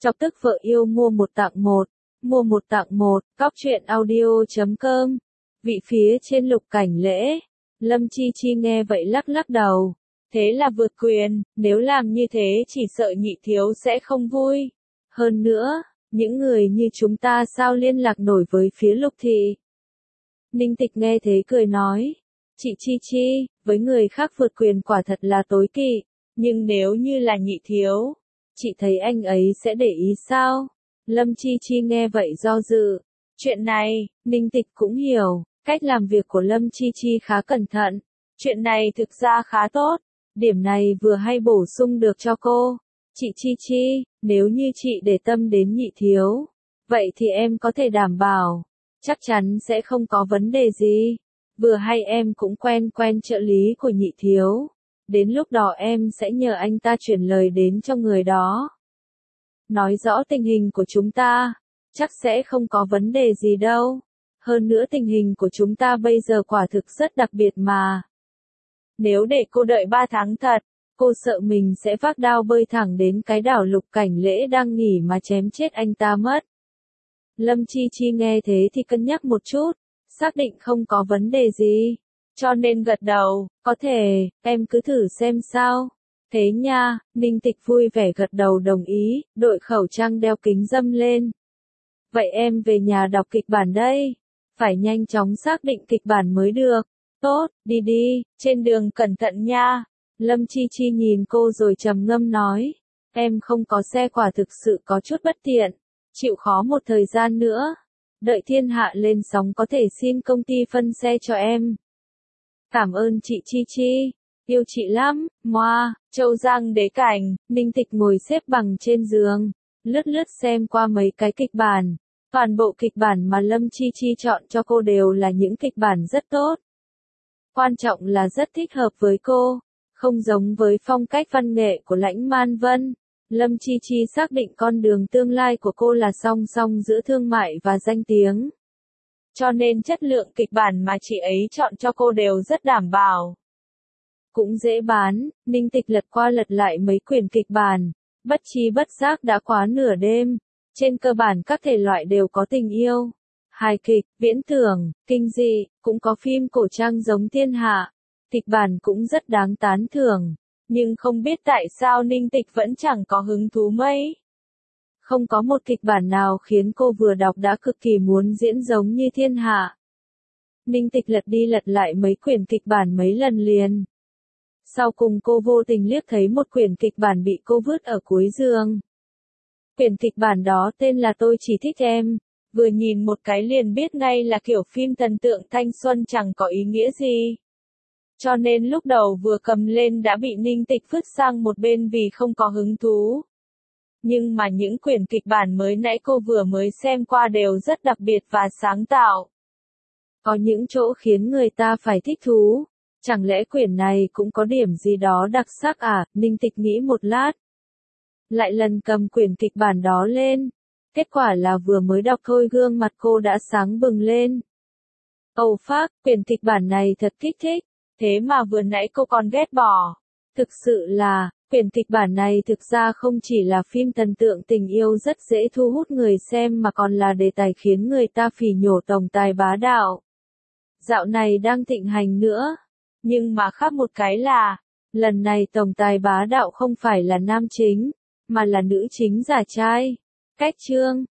Chọc tức vợ yêu mua một tặng một. Mua một tặng một, cóc.truyện.audio.com. Vị phía trên Lục Cảnh Lễ. Lâm Chi Chi nghe vậy lắc lắc đầu. Thế là vượt quyền, nếu làm như thế chỉ sợ nhị thiếu sẽ không vui. Hơn nữa, những người như chúng ta sao liên lạc nổi với phía Lục thị. Ninh Tịch nghe thế cười nói. Chị Chi Chi, với người khác vượt quyền quả thật là tối kỵ, nhưng nếu như là nhị thiếu, chị thấy anh ấy sẽ để ý sao? Lâm Chi Chi nghe vậy do dự. Chuyện này, Ninh Tịch cũng hiểu, cách làm việc của Lâm Chi Chi khá cẩn thận. Chuyện này thực ra khá tốt, điểm này vừa hay bổ sung được cho cô. Chị Chi Chi, nếu như chị để tâm đến nhị thiếu, vậy thì em có thể đảm bảo, chắc chắn sẽ không có vấn đề gì. Vừa hay em cũng quen trợ lý của nhị thiếu. Đến lúc đó em sẽ nhờ anh ta chuyển lời đến cho người đó. Nói rõ tình hình của chúng ta, chắc sẽ không có vấn đề gì đâu. Hơn nữa tình hình của chúng ta bây giờ quả thực rất đặc biệt mà. Nếu để cô đợi 3 tháng thật, cô sợ mình sẽ vác đao bơi thẳng đến cái đảo Lục Cảnh Lễ đang nghỉ mà chém chết anh ta mất. Lâm Chi Chi nghe thế thì cân nhắc một chút, xác định không có vấn đề gì, cho nên gật đầu, có thể, em cứ thử xem sao. Thế nha, Ninh Tịch vui vẻ gật đầu đồng ý, đội khẩu trang đeo kính râm lên. Vậy em về nhà đọc kịch bản đây, phải nhanh chóng xác định kịch bản mới được. Tốt, đi đi, trên đường cẩn thận nha. Lâm Chi Chi nhìn cô rồi trầm ngâm nói, em không có xe quả thực sự có chút bất tiện, chịu khó một thời gian nữa. Đợi thiên hạ lên sóng có thể xin công ty phân xe cho em. Cảm ơn chị Chi Chi, yêu chị lắm, moa. Châu Giang Đế Cảnh, Ninh Tịch ngồi xếp bằng trên giường, lướt xem qua mấy cái kịch bản. Toàn bộ kịch bản mà Lâm Chi Chi chọn cho cô đều là những kịch bản rất tốt. Quan trọng là rất thích hợp với cô, không giống với phong cách văn nghệ của Lãnh Man Vân. Lâm Chi Chi xác định con đường tương lai của cô là song song giữa thương mại và danh tiếng. Cho nên chất lượng kịch bản mà chị ấy chọn cho cô đều rất đảm bảo. Cũng dễ bán, Ninh Tịch lật qua lật lại mấy quyển kịch bản, bất chi bất giác đã quá nửa đêm. Trên cơ bản các thể loại đều có tình yêu, hài kịch, viễn tưởng, kinh dị, cũng có phim cổ trang giống Thiên Hạ. Kịch bản cũng rất đáng tán thưởng, nhưng không biết tại sao Ninh Tịch vẫn chẳng có hứng thú mấy. Không có một kịch bản nào khiến cô vừa đọc đã cực kỳ muốn diễn giống như Thiên Hạ. Ninh Tịch lật đi lật lại mấy quyển kịch bản mấy lần liền. Sau cùng cô vô tình liếc thấy một quyển kịch bản bị cô vứt ở cuối giường. Quyển kịch bản đó tên là Tôi Chỉ Thích Em, vừa nhìn một cái liền biết ngay là kiểu phim thần tượng thanh xuân chẳng có ý nghĩa gì. Cho nên lúc đầu vừa cầm lên đã bị Ninh Tịch vứt sang một bên vì không có hứng thú. Nhưng mà những quyển kịch bản mới nãy cô vừa mới xem qua đều rất đặc biệt và sáng tạo. Có những chỗ khiến người ta phải thích thú. Chẳng lẽ quyển này cũng có điểm gì đó đặc sắc à? Ninh Tịch nghĩ một lát. Lại lần cầm quyển kịch bản đó lên. Kết quả là vừa mới đọc thôi gương mặt cô đã sáng bừng lên. Âu phác, quyển kịch bản này thật kích thích. Thế mà vừa nãy cô còn ghét bỏ. Thực sự là, quyển kịch bản này thực ra không chỉ là phim thần tượng tình yêu rất dễ thu hút người xem mà còn là đề tài khiến người ta phỉ nhổ tổng tài bá đạo. Dạo này đang thịnh hành nữa. Nhưng mà khác một cái là, lần này tổng tài bá đạo không phải là nam chính, mà là nữ chính giả trai. Cách chương,